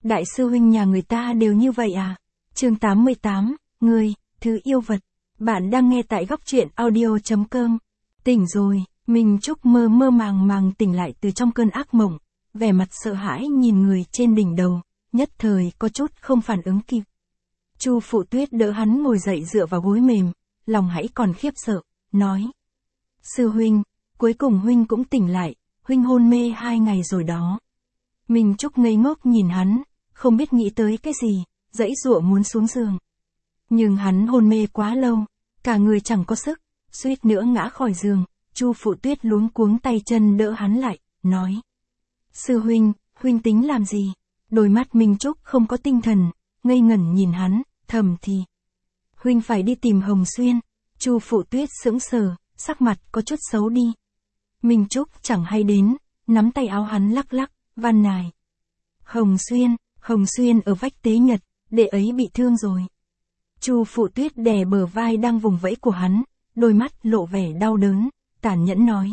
Đại sư huynh nhà người ta đều như vậy à? Chương 88, ngươi, thứ yêu vật. Bạn đang nghe tại góc truyện audio.com. Tỉnh rồi, Minh Trúc mơ mơ màng màng tỉnh lại từ trong cơn ác mộng, vẻ mặt sợ hãi nhìn người trên đỉnh đầu, nhất thời có chút không phản ứng kịp. Chu Phụ Tuyết đỡ hắn ngồi dậy dựa vào gối mềm, lòng hãy còn khiếp sợ, nói: Sư huynh, cuối cùng huynh cũng tỉnh lại, huynh hôn mê 2 ngày rồi đó. Minh Trúc ngây ngốc nhìn hắn, không biết nghĩ tới cái gì, dãy dụa muốn xuống giường. Nhưng hắn hôn mê quá lâu, cả người chẳng có sức, suýt nữa ngã khỏi giường. Chu Phụ Tuyết luống cuống tay chân đỡ hắn lại, nói: Sư huynh, huynh tính làm gì? Đôi mắt Minh Trúc không có tinh thần, ngây ngẩn nhìn hắn, thầm thì: huynh phải đi tìm Hồng Xuyên. Chu Phụ Tuyết sững sờ, sắc mặt có chút xấu đi. Minh Trúc chẳng hay đến, nắm tay áo hắn lắc lắc, van nài: Hồng Xuyên ở vách Tế Nhật, đệ ấy bị thương rồi. Chu Phụ Tuyết đè bờ vai đang vùng vẫy của hắn, đôi mắt lộ vẻ đau đớn, tàn nhẫn nói: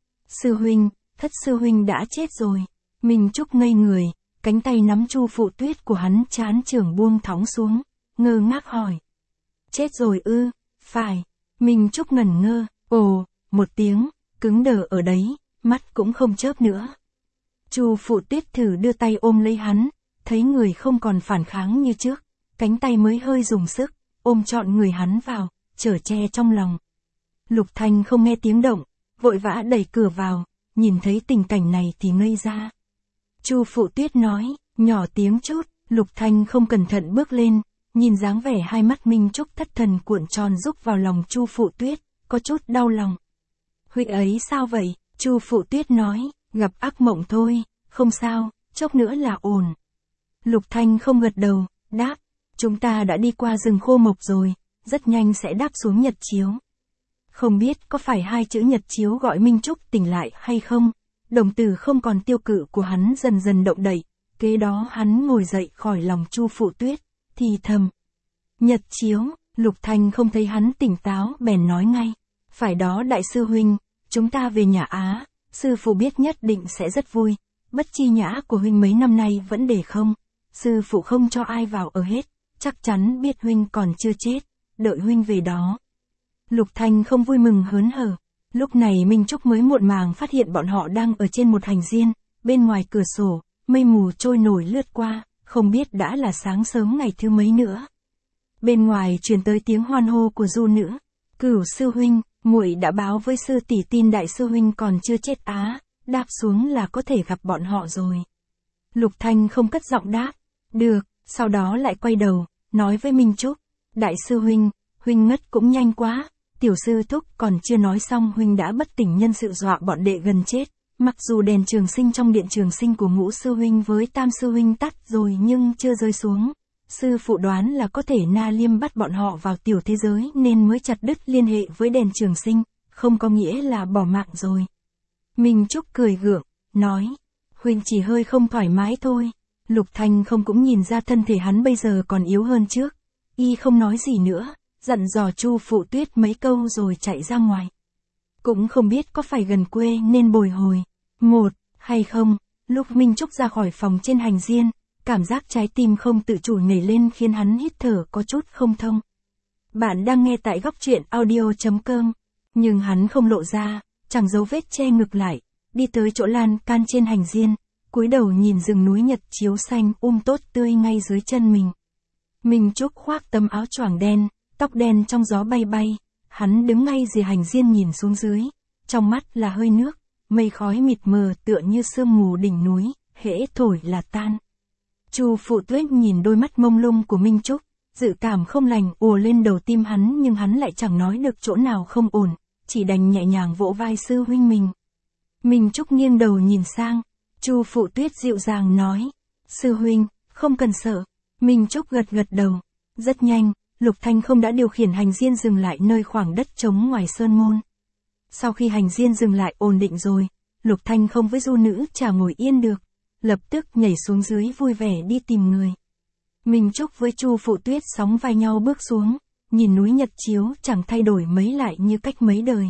Sư huynh, thất sư huynh đã chết rồi. Minh Trúc ngây người, cánh tay nắm Chu Phụ Tuyết của hắn chán chưởng buông thõng xuống, ngơ ngác hỏi: Chết rồi ư? Phải. Minh Trúc ngẩn ngơ, ồ, một tiếng, cứng đờ ở đấy, mắt cũng không chớp nữa. Chu Phụ Tuyết thử đưa tay ôm lấy hắn, thấy người không còn phản kháng như trước, cánh tay mới hơi dùng sức, ôm trọn người hắn vào, chở che trong lòng. Lục Thanh không nghe tiếng động, vội vã đẩy cửa vào, nhìn thấy tình cảnh này thì ngây ra. Chu Phụ Tuyết nói, nhỏ tiếng chút. Lục Thanh không cẩn thận bước lên, nhìn dáng vẻ hai mắt Minh Trúc thất thần cuộn tròn rúc vào lòng Chu Phụ Tuyết, có chút đau lòng. Huynh ấy sao vậy? Chu Phụ Tuyết nói, gặp ác mộng thôi, không sao, chốc nữa là ổn. Lục Thanh không gật đầu, đáp: Chúng ta đã đi qua rừng khô mộc rồi, rất nhanh sẽ đáp xuống Nhật Chiếu. Không biết có phải 2 chữ Nhật Chiếu gọi Minh Trúc tỉnh lại hay không? Đồng tử không còn tiêu cự của hắn dần dần động đậy, kế đó hắn ngồi dậy khỏi lòng Chu Phụ Tuyết, thì thầm: Nhật Chiếu. Lục Thanh không thấy hắn tỉnh táo bèn nói ngay: Phải đó đại sư huynh, chúng ta về nhà Á, sư phụ biết nhất định sẽ rất vui. Bất chi nhã của huynh mấy năm nay vẫn để không, sư phụ không cho ai vào ở hết, chắc chắn biết huynh còn chưa chết, đợi huynh về đó. Lục Thanh không vui mừng hớn hở. Lúc này Minh Trúc mới muộn màng phát hiện bọn họ đang ở trên một hành diên, bên ngoài cửa sổ, mây mù trôi nổi lướt qua, không biết đã là sáng sớm ngày thứ mấy nữa. Bên ngoài truyền tới tiếng hoan hô của du nữ: Cửu sư huynh, muội đã báo với sư tỷ tin đại sư huynh còn chưa chết á, đáp xuống là có thể gặp bọn họ rồi. Lục Thanh không cất giọng đáp: Được, sau đó lại quay đầu, nói với Minh Trúc: Đại sư huynh, huynh ngất cũng nhanh quá. Tiểu sư thúc còn chưa nói xong huynh đã bất tỉnh nhân sự dọa bọn đệ gần chết. Mặc dù đèn trường sinh trong điện trường sinh của Ngũ sư huynh với Tam sư huynh tắt rồi nhưng chưa rơi xuống. Sư phụ đoán là có thể Na Liêm bắt bọn họ vào tiểu thế giới nên mới chặt đứt liên hệ với đèn trường sinh, không có nghĩa là bỏ mạng rồi. Minh Trúc cười gượng, nói: Huynh chỉ hơi không thoải mái thôi. Lục Thanh không cũng nhìn ra thân thể hắn bây giờ còn yếu hơn trước. Y không nói gì nữa, dặn dò Chu Phụ Tuyết mấy câu rồi chạy ra ngoài. Cũng không biết có phải gần quê nên bồi hồi một hay không. Lúc Minh Trúc ra khỏi phòng trên hành diên, cảm giác trái tim không tự chủ nhảy lên khiến hắn hít thở có chút không thông. Bạn đang nghe tại góc truyện audio.com. Nhưng hắn không lộ ra, chẳng dấu vết che ngực lại, đi tới chỗ lan can trên hành diên, cúi đầu nhìn rừng núi Nhật Chiếu xanh tốt tươi ngay dưới chân mình. Minh Trúc khoác tấm áo choàng đen, tóc đen trong gió bay bay, hắn đứng ngay rìa hành diên nhìn xuống dưới, trong mắt là hơi nước, mây khói mịt mờ tựa như sương mù đỉnh núi, hễ thổi là tan. Chu Phụ Tuyết nhìn đôi mắt mông lung của Minh Trúc, dự cảm không lành ùa lên đầu tim hắn nhưng hắn lại chẳng nói được chỗ nào không ổn, chỉ đành nhẹ nhàng vỗ vai sư huynh mình. Minh Trúc nghiêng đầu nhìn sang, Chu Phụ Tuyết dịu dàng nói: Sư huynh, không cần sợ. Minh Trúc gật gật đầu. Rất nhanh, Lục Thanh không đã điều khiển hành diên dừng lại nơi khoảng đất trống ngoài sơn môn. Sau khi hành diên dừng lại ổn định rồi, Lục Thanh không với du nữ chả ngồi yên được, lập tức nhảy xuống dưới vui vẻ đi tìm người. Minh Trúc với Chu Phụ Tuyết sóng vai nhau bước xuống, nhìn núi Nhật Chiếu chẳng thay đổi mấy lại như cách mấy đời.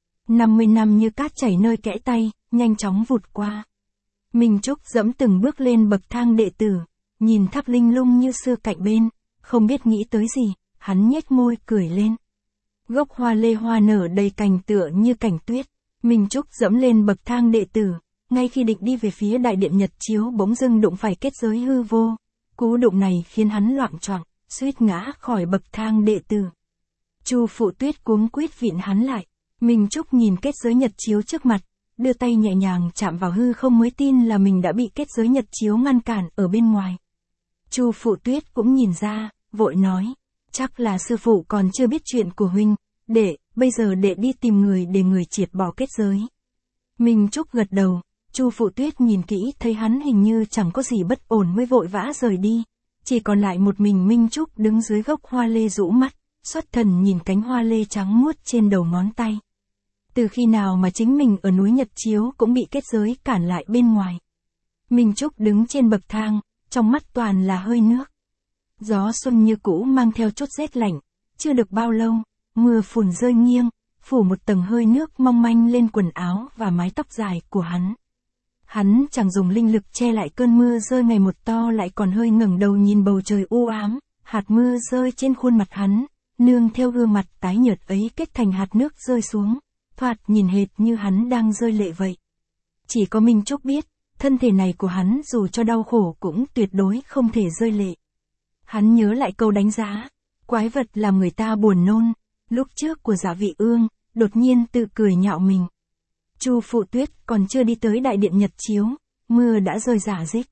50 năm như cát chảy nơi kẽ tay, nhanh chóng vụt qua. Minh Trúc dẫm từng bước lên bậc thang đệ tử, nhìn tháp linh lung như xưa cạnh bên, không biết nghĩ tới gì, hắn nhếch môi cười lên. Gốc hoa lê hoa nở đầy cành tựa như cảnh tuyết, Minh Trúc dẫm lên bậc thang đệ tử, ngay khi định đi về phía đại điện nhật chiếu bỗng dưng đụng phải kết giới hư vô. Cú đụng này khiến hắn loạng choạng, suýt ngã khỏi bậc thang đệ tử. Chu Phụ Tuyết cuống quýt vịn hắn lại. Minh Trúc nhìn kết giới nhật chiếu trước mặt, đưa tay nhẹ nhàng chạm vào hư không mới tin là mình đã bị kết giới nhật chiếu ngăn cản ở bên ngoài. Chu Phụ Tuyết cũng nhìn ra, vội nói, chắc là sư phụ còn chưa biết chuyện của huynh, bây giờ đệ đi tìm người để người triệt bỏ kết giới. Minh Trúc gật đầu, Chu Phụ Tuyết nhìn kỹ thấy hắn hình như chẳng có gì bất ổn mới vội vã rời đi, chỉ còn lại một mình Minh Trúc đứng dưới gốc hoa lê rũ mắt, xuất thần nhìn cánh hoa lê trắng muốt trên đầu ngón tay. Từ khi nào mà chính mình ở núi Nhật Chiếu cũng bị kết giới cản lại bên ngoài. Minh Trúc đứng trên bậc thang, trong mắt toàn là hơi nước. Gió xuân như cũ mang theo chút rét lạnh, chưa được bao lâu, mưa phùn rơi nghiêng, phủ một tầng hơi nước mong manh lên quần áo và mái tóc dài của hắn. Hắn chẳng dùng linh lực che lại cơn mưa rơi ngày một to lại còn hơi ngẩng đầu nhìn bầu trời u ám, hạt mưa rơi trên khuôn mặt hắn, nương theo gương mặt tái nhợt ấy kết thành hạt nước rơi xuống, thoạt nhìn hệt như hắn đang rơi lệ vậy. Chỉ có Minh Trúc biết, thân thể này của hắn dù cho đau khổ cũng tuyệt đối không thể rơi lệ. Hắn nhớ lại câu đánh giá, quái vật làm người ta buồn nôn, lúc trước của Dạ Vị Ương, đột nhiên tự cười nhạo mình. Chu Phụ Tuyết còn chưa đi tới đại điện nhật chiếu, mưa đã rơi rả rích.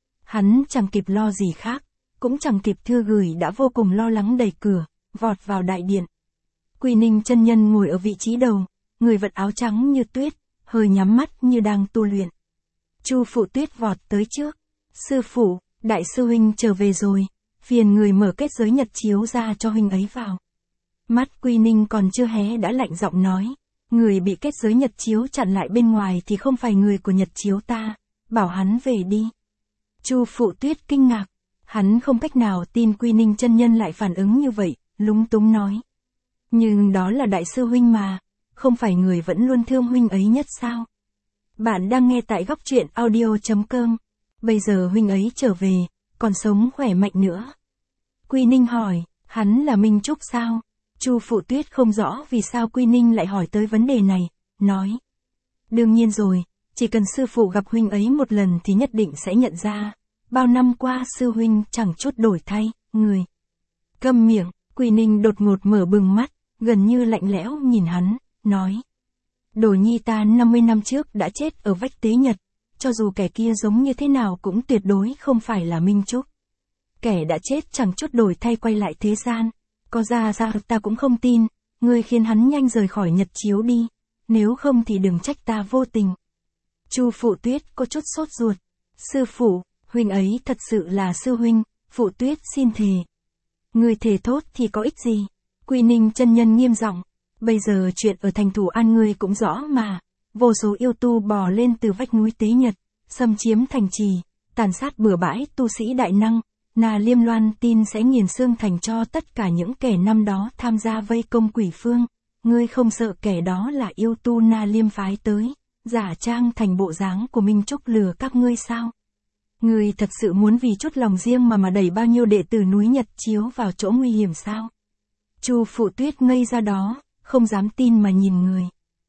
Hắn chẳng kịp lo gì khác, cũng chẳng kịp thư gửi đã vô cùng lo lắng đẩy cửa, vọt vào đại điện. Quy Ninh chân nhân ngồi ở vị trí đầu, người vật áo trắng như tuyết, hơi nhắm mắt như đang tu luyện. Chu Phụ Tuyết vọt tới trước. Sư phụ, đại sư huynh trở về rồi, phiền người mở kết giới nhật chiếu ra cho huynh ấy vào. Mắt Quy Ninh còn chưa hé đã lạnh giọng nói, người bị kết giới nhật chiếu chặn lại bên ngoài thì không phải người của nhật chiếu ta, bảo hắn về đi. Chu Phụ Tuyết kinh ngạc, hắn không cách nào tin Quy Ninh chân nhân lại phản ứng như vậy, lúng túng nói. Nhưng đó là đại sư huynh mà, không phải người vẫn luôn thương huynh ấy nhất sao? Bạn đang nghe tại góc truyện audio.com. Bây giờ huynh ấy trở về, còn sống khỏe mạnh nữa. Quy Ninh hỏi, hắn là Minh Trúc sao? Chu Phụ Tuyết không rõ vì sao Quy Ninh lại hỏi tới vấn đề này, nói. Đương nhiên rồi, chỉ cần sư phụ gặp huynh ấy một lần thì nhất định sẽ nhận ra. Bao năm qua sư huynh chẳng chút đổi thay, người. Câm miệng, Quy Ninh đột ngột mở bừng mắt, gần như lạnh lẽo nhìn hắn, nói. Đồ nhi ta 50 năm trước đã chết ở vách tế nhật, cho dù kẻ kia giống như thế nào cũng tuyệt đối không phải là Minh Trúc. Kẻ đã chết chẳng chút đổi thay quay lại thế gian, có ra ta cũng không tin, ngươi khiến hắn nhanh rời khỏi nhật chiếu đi, nếu không thì đừng trách ta vô tình. Chu Phụ Tuyết có chút sốt ruột. Sư phụ, huynh ấy thật sự là sư huynh, Phụ Tuyết xin thề. Ngươi thề thốt thì có ích gì? Quy Ninh chân nhân nghiêm giọng. Bây giờ chuyện ở thành Thủ An ngươi cũng rõ mà, vô số yêu tu bò lên từ vách núi Tế Nhật, xâm chiếm thành trì, tàn sát bừa bãi tu sĩ đại năng, Na Liêm Loan tin sẽ nghiền xương thành cho tất cả những kẻ năm đó tham gia vây công Quỷ Phương, ngươi không sợ kẻ đó là yêu tu Na Liêm phái tới, giả trang thành bộ dáng của Minh Trúc lừa các ngươi sao? Ngươi thật sự muốn vì chút lòng riêng mà đẩy bao nhiêu đệ tử núi Nhật Chiếu vào chỗ nguy hiểm sao? Chu Phụ Tuyết ngây ra đó, không dám tin mà nhìn người.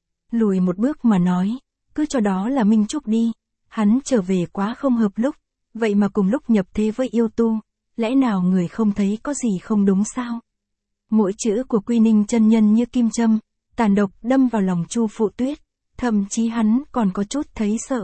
Lùi một bước mà nói, cứ cho đó là Minh Trúc đi, hắn trở về quá không hợp lúc, vậy mà cùng lúc nhập thế với yêu tu, lẽ nào người không thấy có gì không đúng sao? Mỗi chữ của Quy Ninh chân nhân như kim châm, tàn độc đâm vào lòng Chu Phụ Tuyết, thậm chí hắn còn có chút thấy sợ,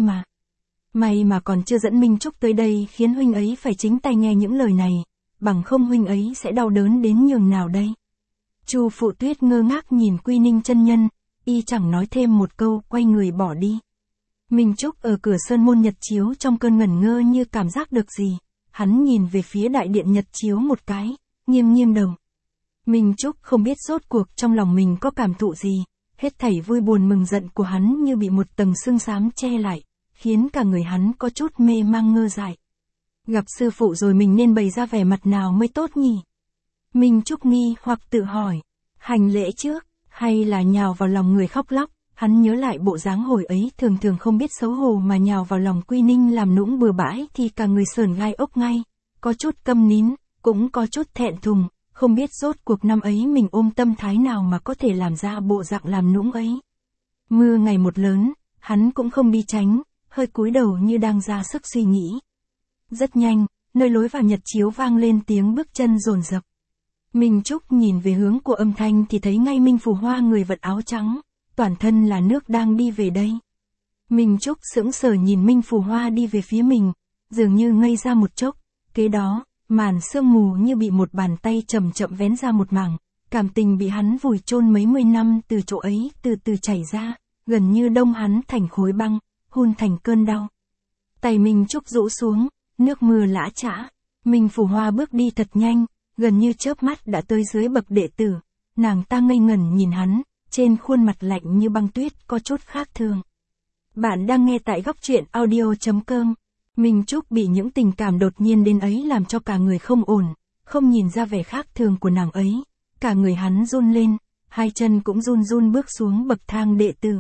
may mà còn chưa dẫn Minh Trúc tới đây khiến huynh ấy phải chính tay nghe những lời này, bằng không huynh ấy sẽ đau đớn đến nhường nào đây? Chu Phụ Tuyết ngơ ngác nhìn Quy Ninh chân nhân, y chẳng nói thêm một câu, quay người bỏ đi. Minh Trúc ở cửa sơn môn nhật chiếu trong cơn ngẩn ngơ như cảm giác được gì, hắn nhìn về phía đại điện nhật chiếu một cái, nghiêm đầu. Minh Trúc không biết rốt cuộc trong lòng mình có cảm thụ gì, hết thảy vui buồn mừng giận của hắn như bị một tầng sương xám che lại, khiến cả người hắn có chút mê mang ngơ dại. Gặp sư phụ rồi mình nên bày ra vẻ mặt nào mới tốt nhỉ? Minh Trúc nghi hoặc tự hỏi, hành lễ trước, hay là nhào vào lòng người khóc lóc, hắn nhớ lại bộ dáng hồi ấy thường thường không biết xấu hổ mà nhào vào lòng Quy Ninh làm nũng bừa bãi thì cả người sởn gai ốc ngay, có chút câm nín, cũng có chút thẹn thùng, không biết rốt cuộc năm ấy mình ôm tâm thái nào mà có thể làm ra bộ dạng làm nũng ấy. Mưa ngày một lớn, hắn cũng không đi tránh, hơi cúi đầu như đang ra sức suy nghĩ. Rất nhanh, nơi lối vào nhật chiếu vang lên tiếng bước chân dồn dập. Minh Trúc nhìn về hướng của âm thanh thì thấy ngay Minh Phù Hoa người vật áo trắng, toàn thân là nước đang đi về đây. Minh Trúc sững sờ nhìn Minh Phù Hoa đi về phía mình, dường như ngây ra một chốc, kế đó, màn sương mù như bị một bàn tay chậm chậm vén ra một mảng, cảm tình bị hắn vùi chôn mấy mươi năm từ chỗ ấy từ từ chảy ra, gần như đông hắn thành khối băng, hun thành cơn đau. Tay Minh Trúc rũ xuống, nước mưa lã chã, Minh Phù Hoa bước đi thật nhanh, gần như chớp mắt đã tới dưới bậc đệ tử, nàng ta ngây ngẩn nhìn hắn, trên khuôn mặt lạnh như băng tuyết có chút khác thường. Bạn đang nghe tại góc truyện audio.com. Minh Trúc bị những tình cảm đột nhiên đến ấy làm cho cả người không ổn, không nhìn ra vẻ khác thường của nàng ấy, cả người hắn run lên, hai chân cũng run run bước xuống bậc thang đệ tử.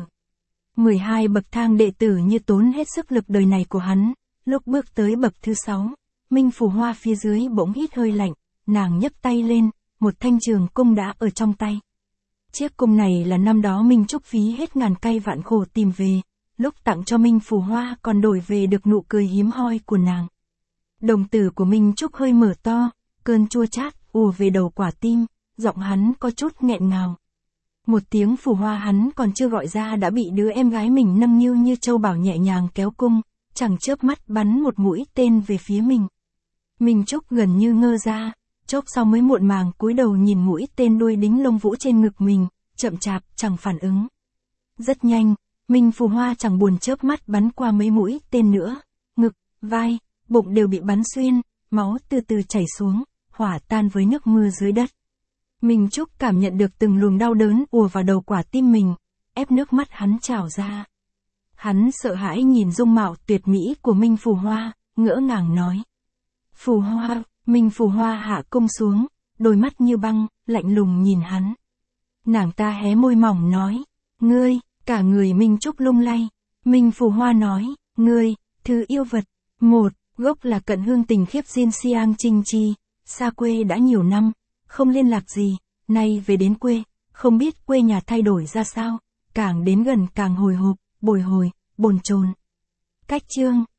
12 bậc thang đệ tử như tốn hết sức lực đời này của hắn, lúc bước tới bậc thứ 6, Minh Phù Hoa phía dưới bỗng hít hơi lạnh, nàng nhấc tay lên, một thanh trường cung đã ở trong tay. Chiếc cung này là năm đó Minh Trúc phí hết ngàn cay vạn khổ tìm về, lúc tặng cho Minh Phù Hoa còn đổi về được nụ cười hiếm hoi của nàng. Đồng tử của Minh Trúc hơi mở to, cơn chua chát ùa về đầu quả tim, giọng hắn có chút nghẹn ngào. Một tiếng Phù Hoa hắn còn chưa gọi ra đã bị đứa em gái mình nâng niu như châu bảo nhẹ nhàng kéo cung, chẳng chớp mắt bắn một mũi tên về phía mình. Minh Trúc gần như ngơ ra, chốc sau mới muộn màng cúi đầu nhìn mũi tên đuôi đính lông vũ trên ngực mình, chậm chạp chẳng phản ứng. Rất nhanh, Minh Phù Hoa chẳng buồn chớp mắt bắn qua mấy mũi tên nữa, ngực, vai, bụng đều bị bắn xuyên, máu từ từ chảy xuống, hỏa tan với nước mưa dưới đất. Minh Trúc cảm nhận được từng luồng đau đớn ùa vào đầu quả tim mình, ép nước mắt hắn trào ra. Hắn sợ hãi nhìn dung mạo tuyệt mỹ của Minh Phù Hoa, ngỡ ngàng nói. Phù Hoa, Minh Phù Hoa hạ cung xuống, đôi mắt như băng, lạnh lùng nhìn hắn. Nàng ta hé môi mỏng nói, ngươi, cả người Minh Trúc lung lay. Minh Phù Hoa nói, ngươi, thứ yêu vật, một, gốc là cận hương tình khiếp Diên Siang Trinh Chi, xa quê đã nhiều năm, không liên lạc gì, nay về đến quê, không biết quê nhà thay đổi ra sao, càng đến gần càng hồi hộp, bồi hồi, bồn chồn. Cách chương